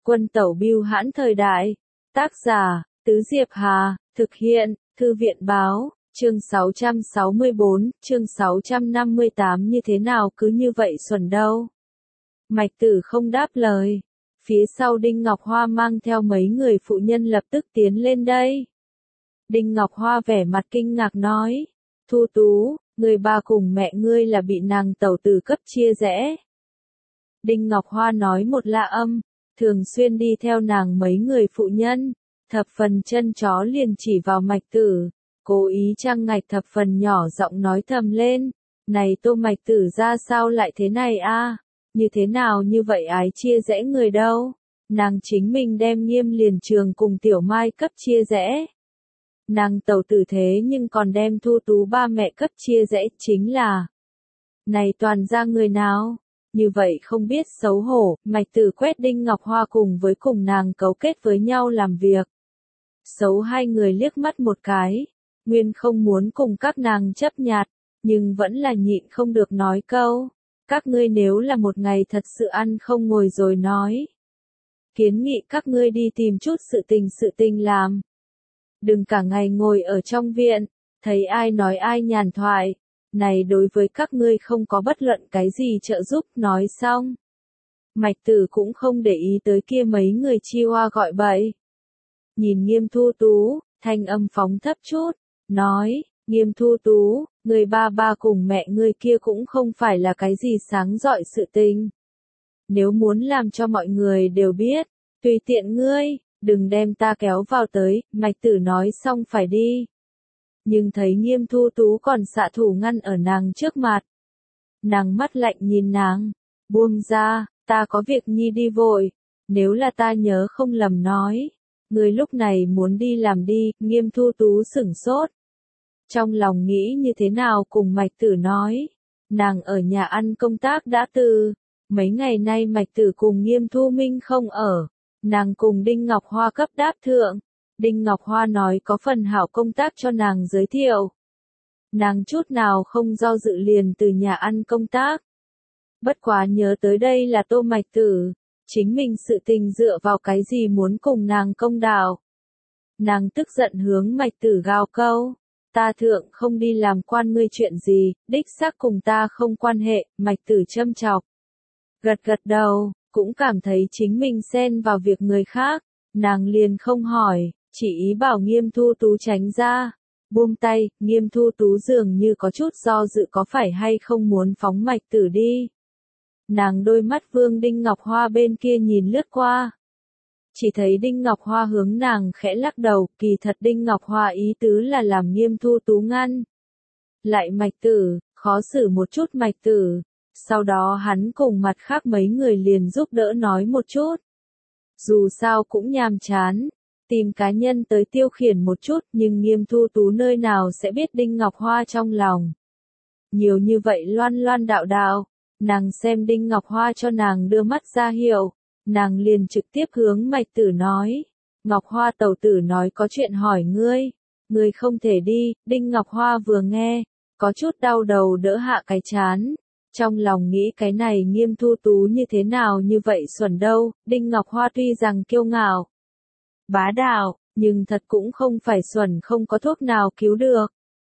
Quân tẩu bưu hãn thời đại. Tác giả, Tứ Diệp Hà, thực hiện, Thư viện báo, chương 664, chương 658 như thế nào cứ như vậy xuẩn đâu. Mạch Tử không đáp lời. Phía sau Đinh Ngọc Hoa mang theo mấy người phụ nhân lập tức tiến lên đây. Đinh Ngọc Hoa vẻ mặt kinh ngạc nói, Thu Tú, người ba cùng mẹ ngươi là bị nàng tẩu tử cấp chia rẽ. Đinh Ngọc Hoa nói một lạ âm, thường xuyên đi theo nàng mấy người phụ nhân, thập phần chân chó liền chỉ vào Mạch Tử, cố ý trăng ngạch thập phần nhỏ giọng nói thầm lên, này Tô Mạch Tử ra sao lại thế này a? Như thế nào như vậy ái chia rẽ người đâu, nàng chính mình đem Nghiêm Liền Trường cùng Tiểu Mai cấp chia rẽ. Nàng tẩu tử thế nhưng còn đem Thu Tú ba mẹ cấp chia rẽ chính là. Này toàn ra người nào? Như vậy không biết xấu hổ, Mạch Tử quét Đinh Ngọc Hoa cùng nàng cấu kết với nhau làm việc. Xấu hai người liếc mắt một cái, nguyên không muốn cùng các nàng chấp nhặt, nhưng vẫn là nhịn không được nói câu. Các ngươi nếu là một ngày thật sự ăn không ngồi rồi nói. Kiến nghị các ngươi đi tìm chút sự tình làm. Đừng cả ngày ngồi ở trong viện, thấy ai nói ai nhàn thoại. Này đối với các ngươi không có bất luận cái gì trợ giúp nói xong. Mạch Tử cũng không để ý tới kia mấy người chi hoa gọi bậy. Nhìn Nghiêm Thu Tú, thanh âm phóng thấp chút, nói, Nghiêm Thu Tú, người ba cùng mẹ ngươi kia cũng không phải là cái gì sáng rọi sự tình. Nếu muốn làm cho mọi người đều biết, tùy tiện ngươi, đừng đem ta kéo vào tới, Mạch Tử nói xong phải đi. Nhưng thấy Nghiêm Thu Tú còn xạ thủ ngăn ở nàng trước mặt. Nàng mắt lạnh nhìn nàng, buông ra, ta có việc nhi đi vội, nếu là ta nhớ không lầm nói, người lúc này muốn đi làm đi, Nghiêm Thu Tú sửng sốt. Trong lòng nghĩ như thế nào cùng Mạch Tử nói, nàng ở nhà ăn công tác đã từ, mấy ngày nay Mạch Tử cùng Nghiêm Thu Minh không ở, nàng cùng Đinh Ngọc Hoa cấp đáp thượng. Đinh Ngọc Hoa nói có phần hảo công tác cho nàng giới thiệu. Nàng chút nào không do dự liền từ nhà ăn công tác. Bất quá nhớ tới đây là Tô Mạch Tử, chính mình sự tình dựa vào cái gì muốn cùng nàng công đạo. Nàng tức giận hướng Mạch Tử gào câu, ta thượng không đi làm quan ngươi chuyện gì, đích xác cùng ta không quan hệ, Mạch Tử châm chọc. Gật đầu, cũng cảm thấy chính mình xen vào việc người khác, nàng liền không hỏi. Chỉ ý bảo Nghiêm Thu Tú tránh ra, buông tay, Nghiêm Thu Tú dường như có chút do dự có phải hay không muốn phóng Mạch Tử đi. Nàng đôi mắt Vương Đinh Ngọc Hoa bên kia nhìn lướt qua. Chỉ thấy Đinh Ngọc Hoa hướng nàng khẽ lắc đầu, kỳ thật Đinh Ngọc Hoa ý tứ là làm Nghiêm Thu Tú ngăn. Lại Mạch Tử, khó xử một chút Mạch Tử, sau đó hắn cùng mặt khác mấy người liền giúp đỡ nói một chút. Dù sao cũng nhàm chán. Tìm cá nhân tới tiêu khiển một chút nhưng Nghiêm Thu Tú nơi nào sẽ biết Đinh Ngọc Hoa trong lòng. Nhiều như vậy loan đạo, nàng xem Đinh Ngọc Hoa cho nàng đưa mắt ra hiệu, nàng liền trực tiếp hướng Mạch Tử nói. Ngọc Hoa tẩu tử nói có chuyện hỏi ngươi không thể đi, Đinh Ngọc Hoa vừa nghe, có chút đau đầu đỡ hạ cái chán. Trong lòng nghĩ cái này Nghiêm Thu Tú như thế nào như vậy xuẩn đâu, Đinh Ngọc Hoa tuy rằng kiêu ngạo. Bá đạo, nhưng thật cũng không phải xuẩn không có thuốc nào cứu được.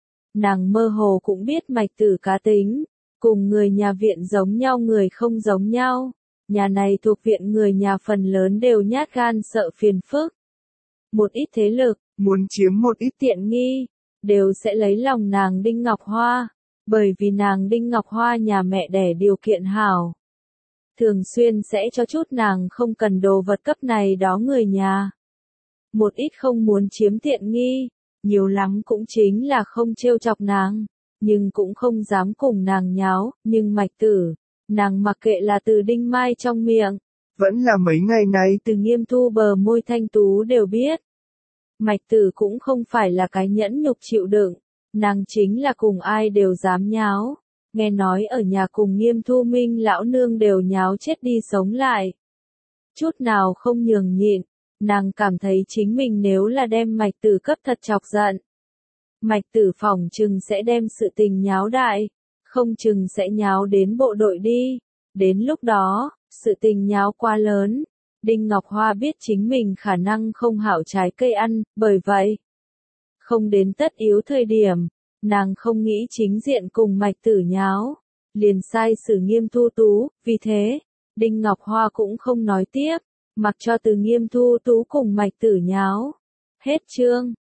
Nàng mơ hồ cũng biết Mạch Tử cá tính, cùng người nhà viện giống nhau người không giống nhau. Nhà này thuộc viện người nhà phần lớn đều nhát gan sợ phiền phức. Một ít thế lực, muốn chiếm một ít tiện nghi, đều sẽ lấy lòng nàng Đinh Ngọc Hoa, bởi vì nàng Đinh Ngọc Hoa nhà mẹ đẻ điều kiện hảo. Thường xuyên sẽ cho chút nàng không cần đồ vật cấp này đó người nhà. Một ít không muốn chiếm tiện nghi, nhiều lắm cũng chính là không trêu chọc nàng, nhưng cũng không dám cùng nàng nháo, nhưng Mạch Tử, nàng mặc kệ là từ Đinh Mai trong miệng, vẫn là mấy ngày nay từ Nghiêm Thu bờ môi thanh tú đều biết. Mạch Tử cũng không phải là cái nhẫn nhục chịu đựng, nàng chính là cùng ai đều dám nháo, nghe nói ở nhà cùng Nghiêm Thu Minh lão nương đều nháo chết đi sống lại. Chút nào không nhường nhịn. Nàng cảm thấy chính mình nếu là đem Mạch Tử cấp thật chọc giận. Mạch Tử phỏng chừng sẽ đem sự tình nháo đại, không chừng sẽ nháo đến bộ đội đi. Đến lúc đó, sự tình nháo quá lớn, Đinh Ngọc Hoa biết chính mình khả năng không hảo trái cây ăn, bởi vậy, không đến tất yếu thời điểm, nàng không nghĩ chính diện cùng Mạch Tử nháo, liền sai xử Nghiêm Thu Tú, vì thế, Đinh Ngọc Hoa cũng không nói tiếp, mặc cho Từ Nghiêm Thu Tú cùng Mạch Tử nháo. Hết chương.